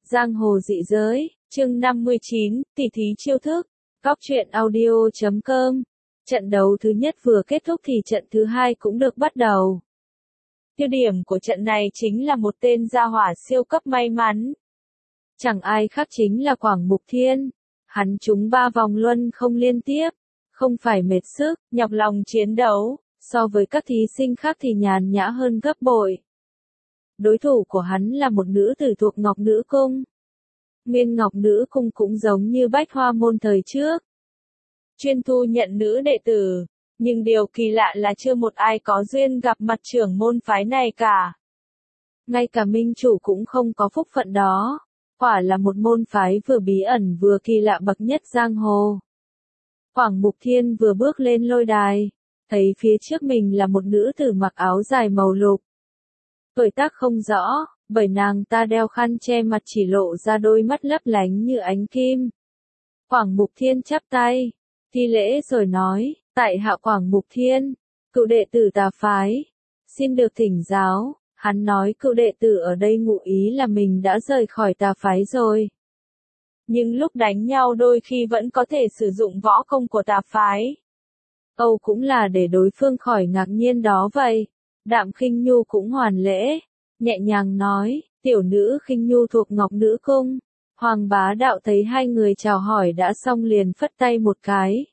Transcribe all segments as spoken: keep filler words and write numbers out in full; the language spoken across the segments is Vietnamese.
Giang hồ dị giới, chương năm mươi chín, tỷ thí chiêu thức, góc truyện audio chấm com. Trận đấu thứ nhất vừa kết thúc thì trận thứ hai cũng được bắt đầu. Tiêu điểm của trận này chính là một tên gia hỏa siêu cấp may mắn. Chẳng ai khác chính là Quảng Mục Thiên. Hắn trúng ba vòng luân không liên tiếp, không phải mệt sức, nhọc lòng chiến đấu, so với các thí sinh khác thì nhàn nhã hơn gấp bội. Đối thủ của hắn là một nữ tử thuộc Ngọc Nữ Cung. Nguyên Ngọc Nữ Cung cũng giống như Bách Hoa Môn thời trước, chuyên thu nhận nữ đệ tử, nhưng điều kỳ lạ là chưa một ai có duyên gặp mặt trưởng môn phái này cả. Ngay cả minh chủ cũng không có phúc phận đó, quả là một môn phái vừa bí ẩn vừa kỳ lạ bậc nhất giang hồ. Quảng Mục Thiên vừa bước lên lôi đài, thấy phía trước mình là một nữ tử mặc áo dài màu lục. Tuổi tác không rõ, bởi nàng ta đeo khăn che mặt chỉ lộ ra đôi mắt lấp lánh như ánh kim. Quảng Mục Thiên chắp tay, thi lễ rồi nói, tại hạ Quảng Mục Thiên, cựu đệ tử Tà phái, xin được thỉnh giáo. Hắn nói cựu đệ tử ở đây ngụ ý là mình đã rời khỏi Tà phái rồi. Nhưng lúc đánh nhau đôi khi vẫn có thể sử dụng võ công của Tà phái. Âu cũng là để đối phương khỏi ngạc nhiên đó vậy. Đạm Khinh Nhu cũng hoàn lễ, nhẹ nhàng nói, tiểu nữ Khinh Nhu thuộc Ngọc Nữ Cung. Hoàng Bá Đạo thấy hai người chào hỏi đã xong liền phất tay một cái,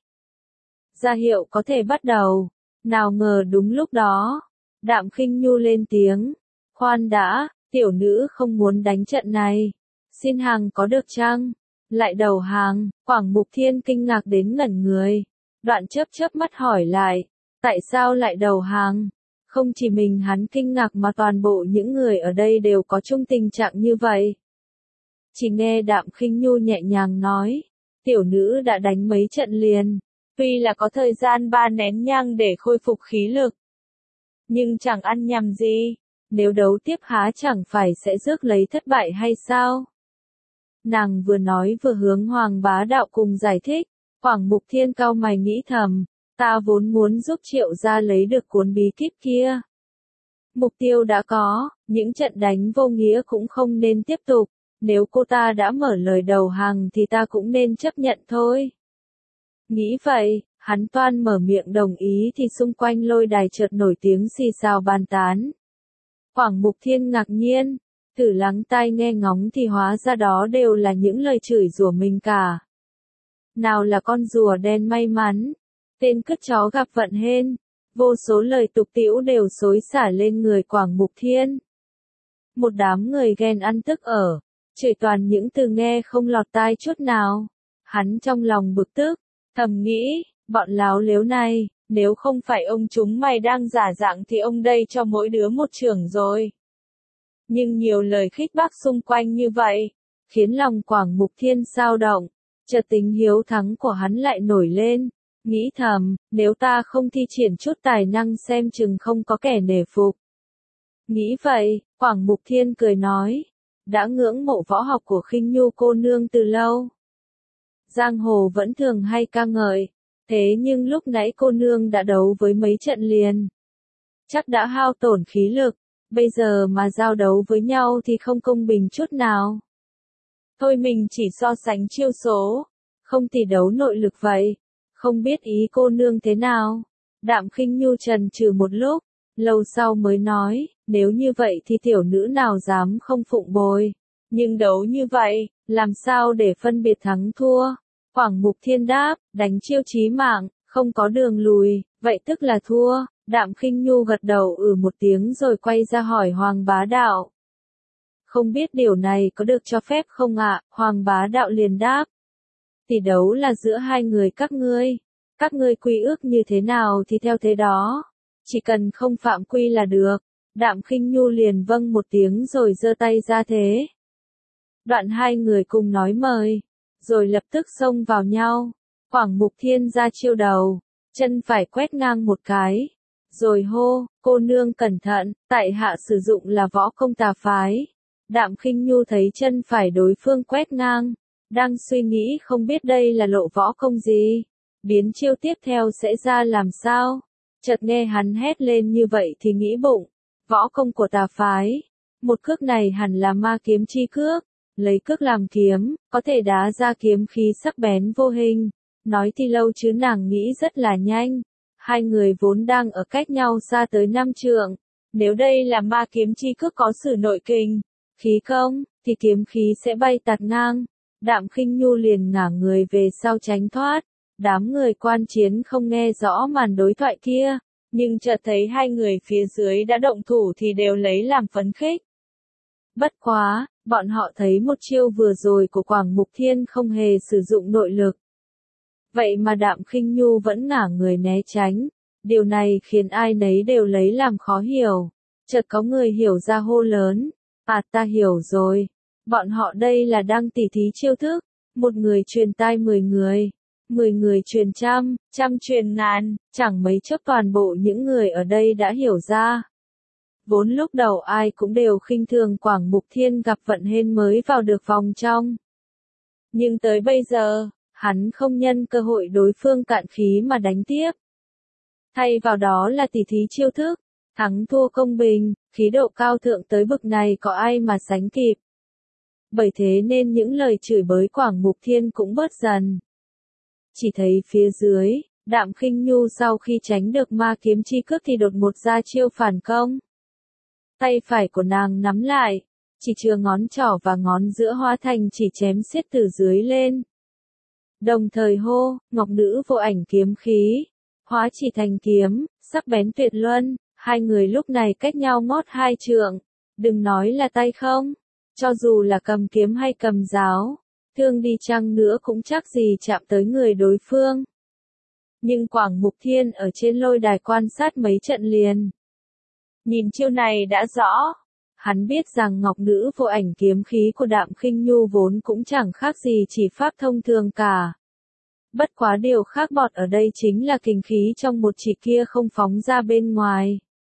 ra hiệu có thể bắt đầu. Nào ngờ đúng lúc đó, Đạm Khinh Nhu lên tiếng, khoan đã, tiểu nữ không muốn đánh trận này, xin hàng có được chăng? Lại đầu hàng. Quảng Mục Thiên kinh ngạc đến ngẩn người, đoạn chớp chớp mắt hỏi lại, tại sao lại đầu hàng? Không chỉ mình hắn kinh ngạc mà toàn bộ những người ở đây đều có chung tình trạng như vậy. Chỉ nghe Đạm Khinh Nhu nhẹ nhàng nói, tiểu nữ đã đánh mấy trận liền, tuy là có thời gian ba nén nhang để khôi phục khí lực, nhưng chẳng ăn nhầm gì, nếu đấu tiếp há chẳng phải sẽ rước lấy thất bại hay sao? Nàng vừa nói vừa hướng Hoàng Bá Đạo cùng giải thích. Quảng Mục Thiên cau mày nghĩ thầm, ta vốn muốn giúp Triệu gia lấy được cuốn bí kíp kia. Mục tiêu đã có, những trận đánh vô nghĩa cũng không nên tiếp tục, nếu cô ta đã mở lời đầu hàng thì ta cũng nên chấp nhận thôi. Nghĩ vậy, hắn toan mở miệng đồng ý thì xung quanh lôi đài chợt nổi tiếng xì xào bàn tán. Quảng Mục Thiên ngạc nhiên, thử lắng tai nghe ngóng thì hóa ra đó đều là những lời chửi rủa mình cả. Nào là con rùa đen may mắn, tên cứt chó gặp vận hên, vô số lời tục tĩu đều xối xả lên người Quảng Mục Thiên. Một đám người ghen ăn tức ở, chửi toàn những từ nghe không lọt tai chút nào. Hắn trong lòng bực tức, thầm nghĩ, bọn láo lếu này, nếu không phải ông chúng mày đang giả dạng thì ông đây cho mỗi đứa một chưởng rồi. Nhưng nhiều lời khích bác xung quanh như vậy, khiến lòng Quảng Mục Thiên xao động. Chợt tính hiếu thắng của hắn lại nổi lên, nghĩ thầm, nếu ta không thi triển chút tài năng xem chừng không có kẻ nể phục. Nghĩ vậy, Quảng Mục Thiên cười nói, đã ngưỡng mộ võ học của Khinh Nhu cô nương từ lâu. Giang hồ vẫn thường hay ca ngợi, thế nhưng lúc nãy cô nương đã đấu với mấy trận liền, chắc đã hao tổn khí lực, bây giờ mà giao đấu với nhau thì không công bình chút nào. Thôi mình chỉ so sánh chiêu số, không thì đấu nội lực vậy, không biết ý cô nương thế nào. Đạm Khinh Nhu chần chừ một lúc, lâu sau mới nói, nếu như vậy thì tiểu nữ nào dám không phụng bồi, nhưng đấu như vậy, làm sao để phân biệt thắng thua? Quảng Mục Thiên đáp, đánh chiêu chí mạng, không có đường lùi, vậy tức là thua. Đạm Khinh Nhu gật đầu ừ một tiếng rồi quay ra hỏi Hoàng Bá Đạo. Không biết điều này có được cho phép không ạ? À? Hoàng Bá Đạo liền đáp. Tỷ đấu là giữa hai người các ngươi. Các ngươi quy ước như thế nào thì theo thế đó. Chỉ cần không phạm quy là được. Đạm Khinh Nhu liền vâng một tiếng rồi giơ tay ra thế. Đoạn hai người cùng nói mời, rồi lập tức xông vào nhau. Quảng Mục Thiên ra chiêu đầu, chân phải quét ngang một cái. Rồi hô, cô nương cẩn thận, tại hạ sử dụng là võ công Tà phái. Đạm Khinh Nhu thấy chân phải đối phương quét ngang, đang suy nghĩ không biết đây là lộ võ công gì, biến chiêu tiếp theo sẽ ra làm sao. Chợt nghe hắn hét lên như vậy thì nghĩ bụng, võ công của Tà phái, một cước này hẳn là ma kiếm chi cước, lấy cước làm kiếm, có thể đá ra kiếm khí sắc bén vô hình. Nói thì lâu chứ nàng nghĩ rất là nhanh. Hai người vốn đang ở cách nhau xa tới năm trượng. Nếu đây là ma kiếm chi cước có sử nội kình, khí công, thì kiếm khí sẽ bay tạt ngang. Đạm Khinh Nhu liền ngả người về sau tránh thoát. Đám người quan chiến không nghe rõ màn đối thoại kia, nhưng chợt thấy hai người phía dưới đã động thủ thì đều lấy làm phấn khích. Bất quá, bọn họ thấy một chiêu vừa rồi của Quảng Mục Thiên không hề sử dụng nội lực. Vậy mà Đạm Khinh Nhu vẫn ngả người né tránh. Điều này khiến ai nấy đều lấy làm khó hiểu. Chợt có người hiểu ra hô lớn. À, ta hiểu rồi. Bọn họ đây là đang tỉ thí chiêu thức. Một người truyền tai mười người. Mười người truyền trăm, trăm truyền ngàn. Chẳng mấy chốc toàn bộ những người ở đây đã hiểu ra. Vốn lúc đầu ai cũng đều khinh thường Quảng Mục Thiên gặp vận hên mới vào được vòng trong. Nhưng tới bây giờ, hắn không nhân cơ hội đối phương cạn khí mà đánh tiếp. Thay vào đó là tỉ thí chiêu thức, thắng thua công bình, khí độ cao thượng tới bực này có ai mà sánh kịp. Bởi thế nên những lời chửi bới Quảng Mục Thiên cũng bớt dần. Chỉ thấy phía dưới, Đạm Khinh Nhu sau khi tránh được ma kiếm chi cước thì đột một ra chiêu phản công. Tay phải của nàng nắm lại, chỉ chừa ngón trỏ và ngón giữa hóa thành chỉ chém xiết từ dưới lên. Đồng thời hô, Ngọc Nữ Vô Ảnh kiếm khí, hóa chỉ thành kiếm, sắc bén tuyệt luân, hai người lúc này cách nhau ngót hai trượng, đừng nói là tay không, cho dù là cầm kiếm hay cầm giáo, thương đi chăng nữa cũng chắc gì chạm tới người đối phương. Nhưng Quảng Mục Thiên ở trên lôi đài quan sát mấy trận liền. Nhìn chiêu này đã rõ, hắn biết rằng Ngọc Nữ Vô Ảnh kiếm khí của Đạm Khinh Nhu vốn cũng chẳng khác gì chỉ pháp thông thường cả. Bất quá điều khác bọt ở đây chính là kình khí trong một chỉ kia không phóng ra bên ngoài,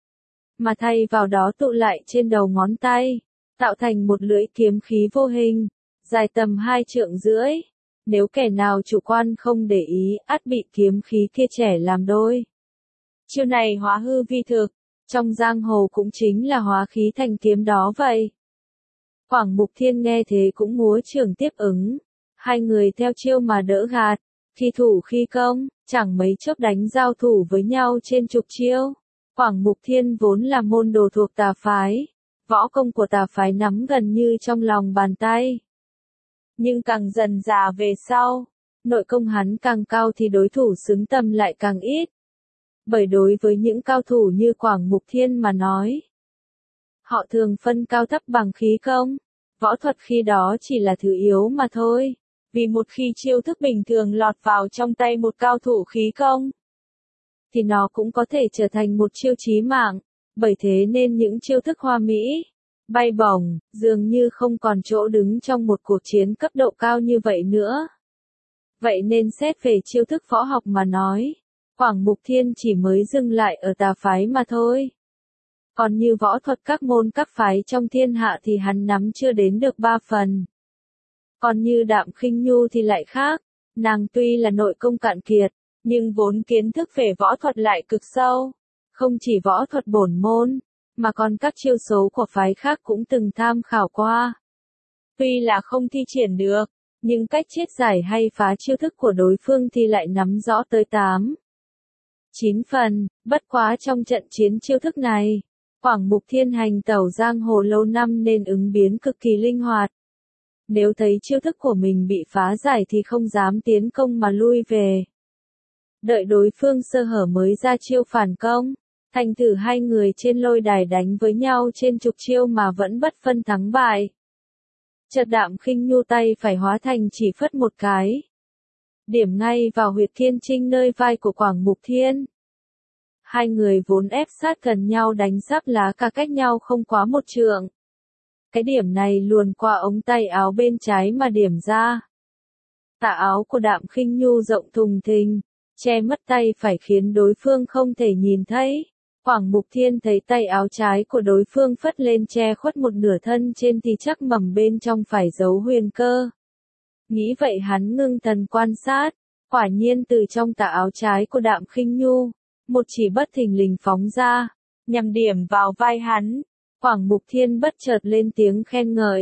mà thay vào đó tụ lại trên đầu ngón tay, tạo thành một lưỡi kiếm khí vô hình, dài tầm hai trượng rưỡi. Nếu kẻ nào chủ quan không để ý, ắt bị kiếm khí kia chẻ làm đôi. Chiêu này hóa hư vi thực, trong giang hồ cũng chính là hóa khí thành kiếm đó vậy. Quảng Mục Thiên nghe thế cũng múa trường tiếp ứng, hai người theo chiêu mà đỡ gạt, khi thủ khi công, chẳng mấy chốc đánh giao thủ với nhau trên chục chiêu. Quảng Mục Thiên vốn là môn đồ thuộc tà phái, võ công của tà phái nắm gần như trong lòng bàn tay. Nhưng càng dần già về sau, nội công hắn càng cao thì đối thủ xứng tầm lại càng ít. Bởi đối với những cao thủ như Quảng Mục Thiên mà nói, họ thường phân cao thấp bằng khí công, võ thuật khi đó chỉ là thứ yếu mà thôi. Vì một khi chiêu thức bình thường lọt vào trong tay một cao thủ khí công, thì nó cũng có thể trở thành một chiêu chí mạng. Bởi thế nên những chiêu thức hoa mỹ, bay bổng, dường như không còn chỗ đứng trong một cuộc chiến cấp độ cao như vậy nữa. Vậy nên xét về chiêu thức võ học mà nói, Quảng Mục Thiên chỉ mới dừng lại ở tà phái mà thôi. Còn như võ thuật các môn các phái trong thiên hạ thì hắn nắm chưa đến được ba phần. Còn như Đạm Khinh Nhu thì lại khác, nàng tuy là nội công cạn kiệt, nhưng vốn kiến thức về võ thuật lại cực sâu. Không chỉ võ thuật bổn môn, mà còn các chiêu số của phái khác cũng từng tham khảo qua. Tuy là không thi triển được, nhưng cách chiết giải hay phá chiêu thức của đối phương thì lại nắm rõ tới tám, chín phần. Bất quá trong trận chiến chiêu thức này, Quảng Mục Thiên hành tẩu giang hồ lâu năm nên ứng biến cực kỳ linh hoạt. Nếu thấy chiêu thức của mình bị phá giải thì không dám tiến công mà lui về. Đợi đối phương sơ hở mới ra chiêu phản công. Thành thử hai người trên lôi đài đánh với nhau trên chục chiêu mà vẫn bất phân thắng bại. Chợt Đạm Khinh Nhu tay phải hóa thành chỉ phất một cái, điểm ngay vào huyệt thiên trinh nơi vai của Quảng Mục Thiên. Hai người vốn ép sát gần nhau đánh giáp lá cả cách nhau không quá một trượng. Cái điểm này luồn qua ống tay áo bên trái mà điểm ra. Tà áo của Đạm Khinh Nhu rộng thùng thình, che mất tay phải khiến đối phương không thể nhìn thấy. Quảng Mục Thiên thấy tay áo trái của đối phương phất lên che khuất một nửa thân trên thì chắc mầm bên trong phải giấu huyền cơ. Nghĩ vậy hắn ngưng thần quan sát, quả nhiên từ trong tà áo trái của Đạm Khinh Nhu, một chỉ bất thình lình phóng ra, nhằm điểm vào vai hắn. Quảng Mục Thiên bất chợt lên tiếng khen ngợi,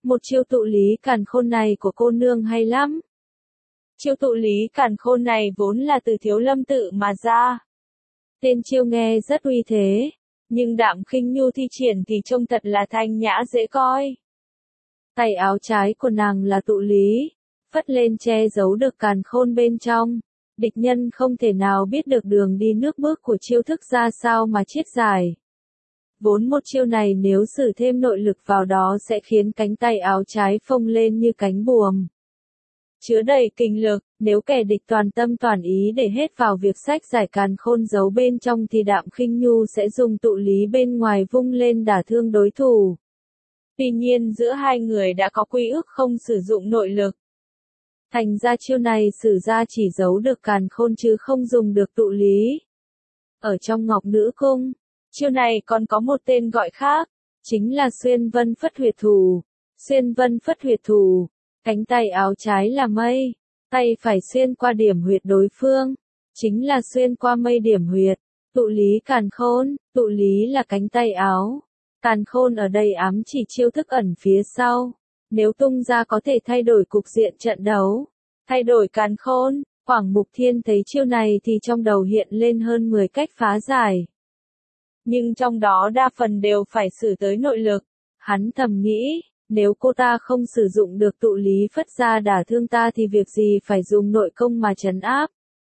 Một chiêu tụ lý càn khôn này của cô nương hay lắm. Chiêu tụ lý càn khôn này vốn là từ Thiếu Lâm tự mà ra. Tên chiêu nghe rất uy thế, nhưng Đạm Khinh Nhu thi triển thì trông thật là thanh nhã dễ coi. Tay áo trái của nàng là tụ lý, phất lên che giấu được càn khôn bên trong. Địch nhân không thể nào biết được đường đi nước bước của chiêu thức ra sao mà chiết giải. Vốn một chiêu này nếu sử thêm nội lực vào đó sẽ khiến cánh tay áo trái phồng lên như cánh buồm. Chứa đầy kinh lực, nếu kẻ địch toàn tâm toàn ý để hết vào việc sách giải càn khôn giấu bên trong thì Đạm Khinh Nhu sẽ dùng tụ lý bên ngoài vung lên đả thương đối thủ. Tuy nhiên giữa hai người đã có quy ước không sử dụng nội lực. Thành ra chiêu này sử ra chỉ giấu được càn khôn chứ không dùng được tụ lý. Ở trong Ngọc Nữ Cung, chiêu này còn có một tên gọi khác, chính là xuyên vân phất huyệt thủ. Xuyên vân phất huyệt thủ, cánh tay áo trái là mây, tay phải xuyên qua điểm huyệt đối phương, chính là xuyên qua mây điểm huyệt. Tụ lý càn khôn, tụ lý là cánh tay áo. Càn khôn ở đây ám chỉ chiêu thức ẩn phía sau. Nếu tung ra có thể thay đổi cục diện trận đấu. Thay đổi càn khôn, Quảng Mục Thiên thấy chiêu này thì trong đầu hiện lên hơn mười cách phá giải. Nhưng trong đó đa phần đều phải sử tới nội lực. Hắn thầm nghĩ, nếu cô ta không sử dụng được tụ lý phất ra đả thương ta thì việc gì phải dùng nội công mà trấn áp.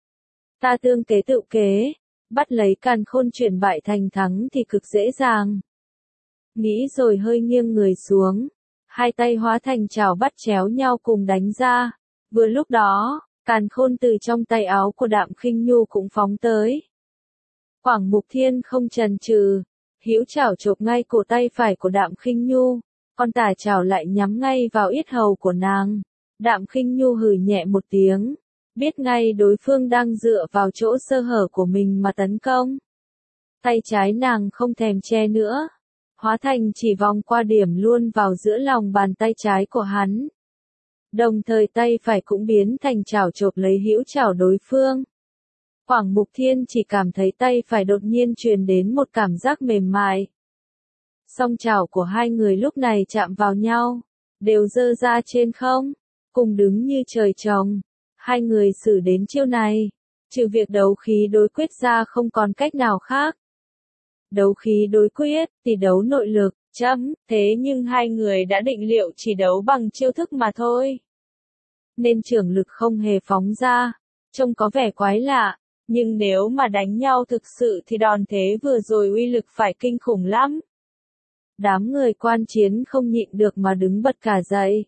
Ta tương kế tự kế, bắt lấy càn khôn chuyển bại thành thắng thì cực dễ dàng. Nghĩ rồi hơi nghiêng người xuống. Hai tay hóa thành chảo bắt chéo nhau cùng đánh ra. Vừa lúc đó, càn khôn từ trong tay áo của Đạm Khinh Nhu cũng phóng tới. Quảng Mục Thiên không chần chừ, hữu chảo chộp ngay cổ tay phải của Đạm Khinh Nhu, còn tả chảo lại nhắm ngay vào yết hầu của nàng. Đạm Khinh Nhu hừ nhẹ một tiếng, biết ngay đối phương đang dựa vào chỗ sơ hở của mình mà tấn công. Tay trái nàng không thèm che nữa, hóa thành chỉ vòng qua điểm luôn vào giữa lòng bàn tay trái của hắn. Đồng thời tay phải cũng biến thành chảo chộp lấy hữu chảo đối phương. Quảng Mục Thiên chỉ cảm thấy tay phải đột nhiên truyền đến một cảm giác mềm mại. Song chảo của hai người lúc này chạm vào nhau, đều giơ ra trên không, cùng đứng như trời trồng. Hai người xử đến chiêu này, trừ việc đấu khí đối quyết ra không còn cách nào khác. Đấu khí đối quyết, thì đấu nội lực, chấm, thế nhưng hai người đã định liệu chỉ đấu bằng chiêu thức mà thôi. Nên trưởng lực không hề phóng ra, trông có vẻ quái lạ, nhưng nếu mà đánh nhau thực sự thì đòn thế vừa rồi uy lực phải kinh khủng lắm. Đám người quan chiến không nhịn được mà đứng bật cả dậy.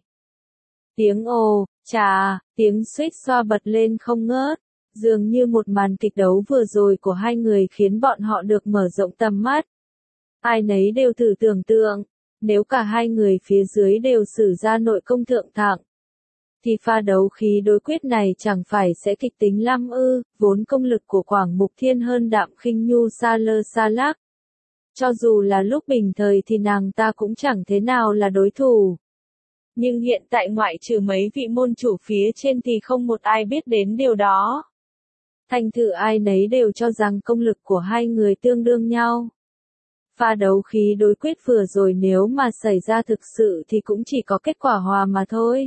Tiếng ồ, chà, tiếng suýt xoa bật lên không ngớt. Dường như một màn kịch đấu vừa rồi của hai người khiến bọn họ được mở rộng tầm mắt. Ai nấy đều thử tưởng tượng, nếu cả hai người phía dưới đều sử ra nội công thượng thặng, thì pha đấu khí đối quyết này chẳng phải sẽ kịch tính lắm ư, vốn công lực của Quảng Mục Thiên hơn Đạm Khinh Nhu xa lơ xa lắc. Cho dù là lúc bình thời thì nàng ta cũng chẳng thế nào là đối thủ. Nhưng hiện tại ngoại trừ mấy vị môn chủ phía trên thì không một ai biết đến điều đó. Thành thử ai nấy đều cho rằng công lực của hai người tương đương nhau. Pha đấu khí đối quyết vừa rồi nếu mà xảy ra thực sự thì cũng chỉ có kết quả hòa mà thôi.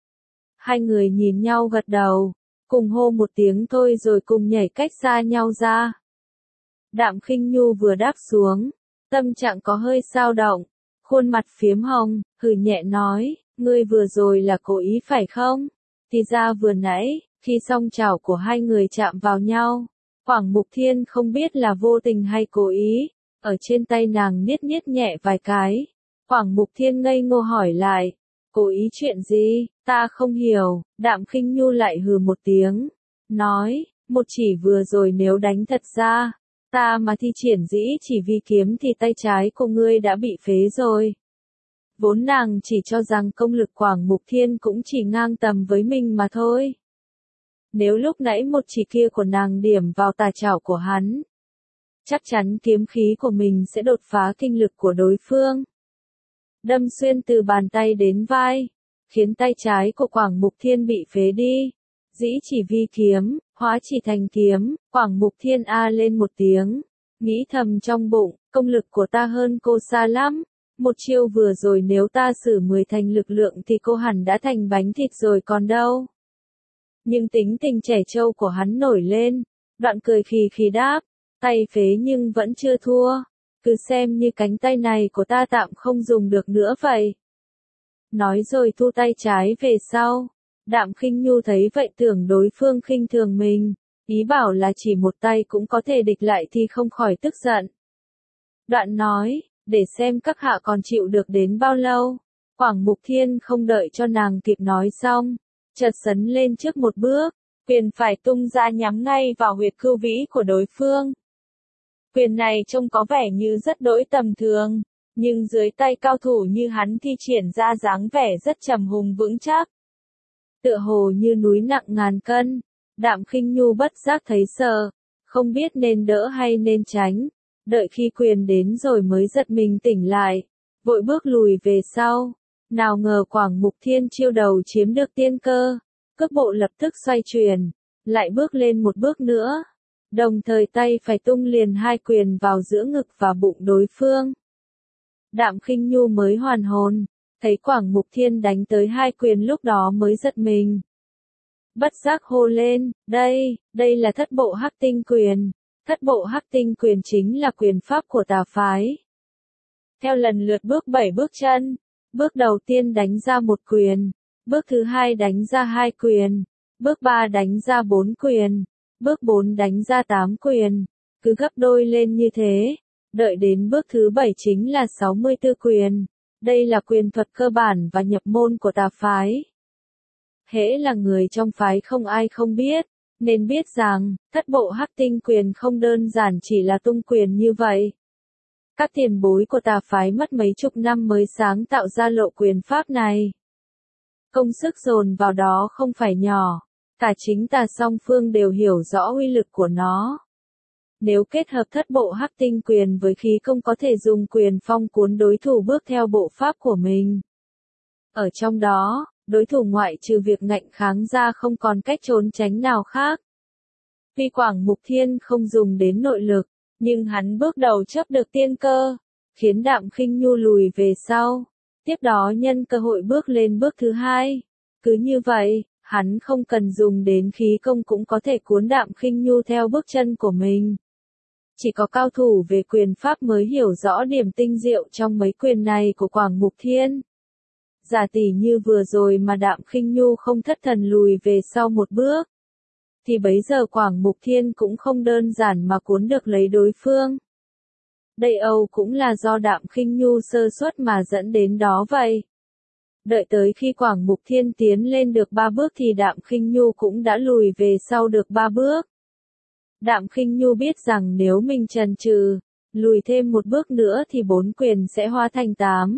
Hai người nhìn nhau gật đầu, cùng hô một tiếng thôi rồi cùng nhảy cách xa nhau ra. Đạm Khinh Nhu vừa đáp xuống, tâm trạng có hơi dao động, khuôn mặt phiếm hồng, hừ nhẹ nói, ngươi vừa rồi là cố ý phải không? Thì ra vừa nãy, khi song chảo của hai người chạm vào nhau, Quảng Mục Thiên không biết là vô tình hay cố ý, ở trên tay nàng niết niết nhẹ vài cái. Quảng Mục Thiên ngây ngô hỏi lại, cố ý chuyện gì, ta không hiểu. Đạm Khinh Nhu lại hừ một tiếng, nói, một chỉ vừa rồi nếu đánh thật ra, ta mà thi triển dĩ chỉ vi kiếm thì tay trái của ngươi đã bị phế rồi. Vốn nàng chỉ cho rằng công lực Quảng Mục Thiên cũng chỉ ngang tầm với mình mà thôi. Nếu lúc nãy một chỉ kia của nàng điểm vào tà chảo của hắn, chắc chắn kiếm khí của mình sẽ đột phá kinh lực của đối phương. Đâm xuyên từ bàn tay đến vai, khiến tay trái của Quảng Mục Thiên bị phế đi. Dĩ chỉ vi kiếm, hóa chỉ thành kiếm, Quảng Mục Thiên a lên một tiếng, nghĩ thầm trong bụng, công lực của ta hơn cô xa lắm. Một chiêu vừa rồi nếu ta sử mười thành lực lượng thì cô hẳn đã thành bánh thịt rồi còn đâu. Nhưng tính tình trẻ trâu của hắn nổi lên, đoạn cười khì khì đáp, tay phế nhưng vẫn chưa thua, cứ xem như cánh tay này của ta tạm không dùng được nữa vậy. Nói rồi thu tay trái về sau. Đạm Khinh Nhu thấy vậy tưởng đối phương khinh thường mình, ý bảo là chỉ một tay cũng có thể địch lại thì không khỏi tức giận. Đoạn nói, để xem các hạ còn chịu được đến bao lâu. Quảng Mục Thiên không đợi cho nàng kịp nói xong, chợt sấn lên trước một bước, quyền phải tung ra nhắm ngay vào huyệt cưu vĩ của đối phương. Quyền này trông có vẻ như rất đỗi tầm thường, nhưng dưới tay cao thủ như hắn thi triển ra dáng vẻ rất trầm hùng vững chắc. Tựa hồ như núi nặng ngàn cân, Đạm Khinh Nhu bất giác thấy sợ, không biết nên đỡ hay nên tránh, đợi khi quyền đến rồi mới giật mình tỉnh lại, vội bước lùi về sau, nào ngờ Quảng Mục Thiên chiêu đầu chiếm được tiên cơ, cước bộ lập tức xoay chuyển, lại bước lên một bước nữa, đồng thời tay phải tung liền hai quyền vào giữa ngực và bụng đối phương. Đạm Khinh Nhu mới hoàn hồn, thấy Quảng Mục Thiên đánh tới hai quyền lúc đó mới giật mình. Bất giác hô lên, đây, đây là thất bộ hắc tinh quyền. Thất bộ hắc tinh quyền chính là quyền pháp của tà phái. Theo lần lượt bước bảy bước chân, bước đầu tiên đánh ra một quyền, bước thứ hai đánh ra hai quyền, bước ba đánh ra bốn quyền, bước bốn đánh ra tám quyền, cứ gấp đôi lên như thế, đợi đến bước thứ bảy chính là sáu mươi tư quyền. Đây là quyền thuật cơ bản và nhập môn của tà phái. Hễ là người trong phái không ai không biết, nên biết rằng, thất bộ hắc tinh quyền không đơn giản chỉ là tung quyền như vậy. Các tiền bối của tà phái mất mấy chục năm mới sáng tạo ra lộ quyền pháp này. Công sức dồn vào đó không phải nhỏ, cả chính tà song phương đều hiểu rõ uy lực của nó. Nếu kết hợp thất bộ hắc tinh quyền với khí công có thể dùng quyền phong cuốn đối thủ bước theo bộ pháp của mình. Ở trong đó, đối thủ ngoại trừ việc ngạnh kháng ra không còn cách trốn tránh nào khác. Tuy Quảng Mục Thiên không dùng đến nội lực, nhưng hắn bước đầu chấp được tiên cơ, khiến Đạm Khinh Nhu lùi về sau. Tiếp đó nhân cơ hội bước lên bước thứ hai. Cứ như vậy, hắn không cần dùng đến khí công cũng có thể cuốn Đạm Khinh Nhu theo bước chân của mình. Chỉ có cao thủ về quyền pháp mới hiểu rõ điểm tinh diệu trong mấy quyền này của Quảng Mục Thiên. Giả tỷ như vừa rồi mà Đạm Khinh Nhu không thất thần lùi về sau một bước, thì bấy giờ Quảng Mục Thiên cũng không đơn giản mà cuốn được lấy đối phương. Đây Âu cũng là do Đạm Khinh Nhu sơ suất mà dẫn đến đó vậy. Đợi tới khi Quảng Mục Thiên tiến lên được ba bước thì Đạm Khinh Nhu cũng đã lùi về sau được ba bước. Đạm Khinh Nhu biết rằng nếu mình chần chừ, lùi thêm một bước nữa thì bốn quyền sẽ hóa thành tám.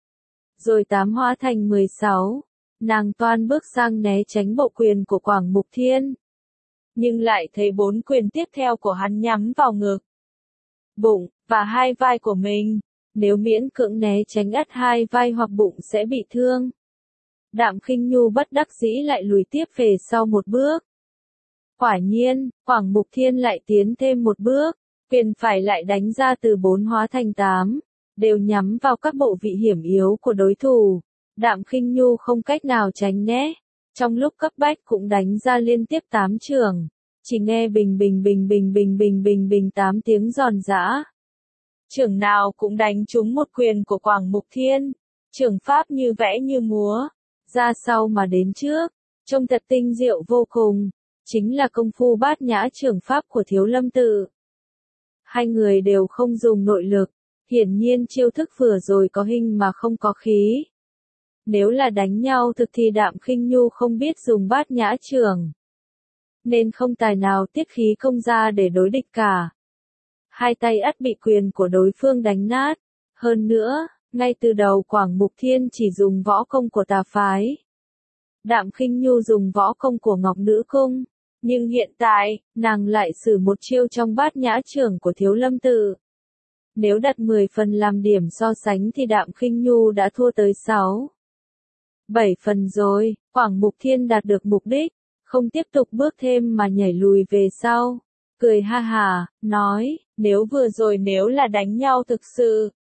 Rồi tám hóa thành mười sáu. Nàng toan bước sang né tránh bộ quyền của Quảng Mục Thiên. Nhưng lại thấy bốn quyền tiếp theo của hắn nhắm vào ngực, bụng, và hai vai của mình. Nếu miễn cưỡng né tránh ắt hai vai hoặc bụng sẽ bị thương. Đạm Khinh Nhu bất đắc dĩ lại lùi tiếp về sau một bước. Quả nhiên, Quảng Mục Thiên lại tiến thêm một bước, quyền phải lại đánh ra từ bốn hóa thành tám, đều nhắm vào các bộ vị hiểm yếu của đối thủ. Đạm Khinh Nhu không cách nào tránh né, trong lúc cấp bách cũng đánh ra liên tiếp tám chưởng, chỉ nghe bình bình bình bình bình bình bình bình tám tiếng giòn giã. Chưởng nào cũng đánh trúng một quyền của Quảng Mục Thiên, chưởng pháp như vẽ như múa, ra sau mà đến trước, trông thật tinh diệu vô cùng. Chính là công phu bát nhã chưởng pháp của Thiếu Lâm Tự. Hai người đều không dùng nội lực, hiển nhiên chiêu thức vừa rồi có hình mà không có khí. Nếu là đánh nhau thực thì Đạm Khinh Nhu không biết dùng bát nhã chưởng, nên không tài nào tiết khí công ra để đối địch cả. Hai tay ắt bị quyền của đối phương đánh nát. Hơn nữa, ngay từ đầu Quảng Mục Thiên chỉ dùng võ công của tà phái. Đạm Khinh Nhu dùng võ công của Ngọc Nữ Cung. Nhưng hiện tại, nàng lại sử một chiêu trong bát nhã chưởng của Thiếu Lâm Tự. Nếu đặt mười phần làm điểm so sánh thì Đạm Khinh Nhu đã thua tới sáu, bảy phần rồi. Quảng Mục Thiên đạt được mục đích, không tiếp tục bước thêm mà nhảy lùi về sau. Cười ha hà, nói, nếu vừa rồi nếu là đánh nhau thực sự,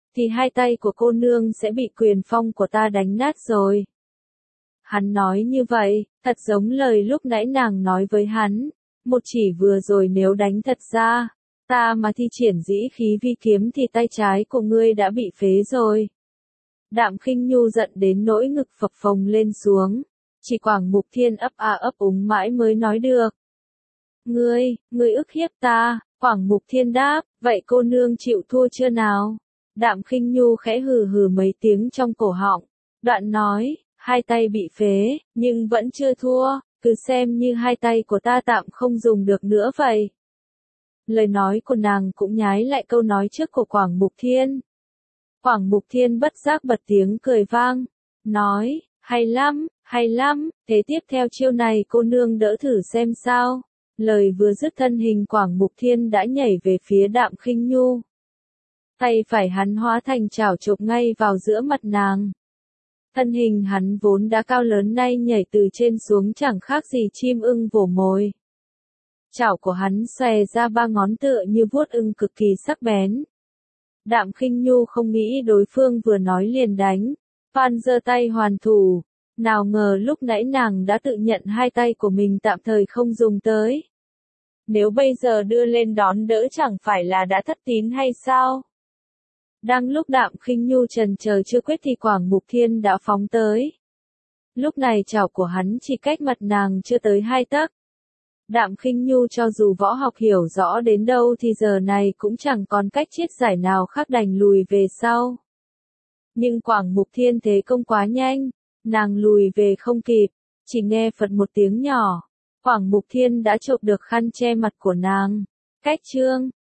thì hai tay của cô nương sẽ bị quyền phong của ta đánh nát rồi. Hắn nói như vậy, thật giống lời lúc nãy nàng nói với hắn, một chỉ vừa rồi nếu đánh thật ra, ta mà thi triển dĩ khí vi kiếm thì tay trái của ngươi đã bị phế rồi. Đạm Khinh Nhu giận đến nỗi ngực phập phồng lên xuống, chỉ Quảng Mục Thiên ấp a ấp úng mãi mới nói được. Ngươi, ngươi ức hiếp ta, Quảng Mục Thiên đáp, vậy cô nương chịu thua chưa nào? Đạm Khinh Nhu khẽ hừ hừ mấy tiếng trong cổ họng, đoạn nói, hai tay bị phế, nhưng vẫn chưa thua, cứ xem như hai tay của ta tạm không dùng được nữa vậy. Lời nói của nàng cũng nhái lại câu nói trước của Quảng Mục Thiên. Quảng Mục Thiên bất giác bật tiếng cười vang, nói, hay lắm, hay lắm, thế tiếp theo chiêu này cô nương đỡ thử xem sao. Lời vừa dứt thân hình Quảng Mục Thiên đã nhảy về phía Đạm Khinh Nhu. Tay phải hắn hóa thành chảo chộp ngay vào giữa mặt nàng. Thân hình hắn vốn đã cao lớn nay nhảy từ trên xuống chẳng khác gì chim ưng vồ mồi. Chảo của hắn xòe ra ba ngón tựa như vuốt ưng cực kỳ sắc bén. Đạm Khinh Nhu không nghĩ đối phương vừa nói liền đánh, phan giơ tay hoàn thủ, nào ngờ lúc nãy nàng đã tự nhận hai tay của mình tạm thời không dùng tới. Nếu bây giờ đưa lên đón đỡ chẳng phải là đã thất tín hay sao? Đang lúc Đạm Khinh Nhu chần chờ chưa quyết thì Quảng Mục Thiên đã phóng tới. Lúc này chảo của hắn chỉ cách mặt nàng chưa tới hai tấc. Đạm Khinh Nhu cho dù võ học hiểu rõ đến đâu thì giờ này cũng chẳng còn cách chiết giải nào khác đành lùi về sau. Nhưng Quảng Mục Thiên thế công quá nhanh, nàng lùi về không kịp, chỉ nghe phật một tiếng nhỏ, Quảng Mục Thiên đã chộp được khăn che mặt của nàng. Cách chương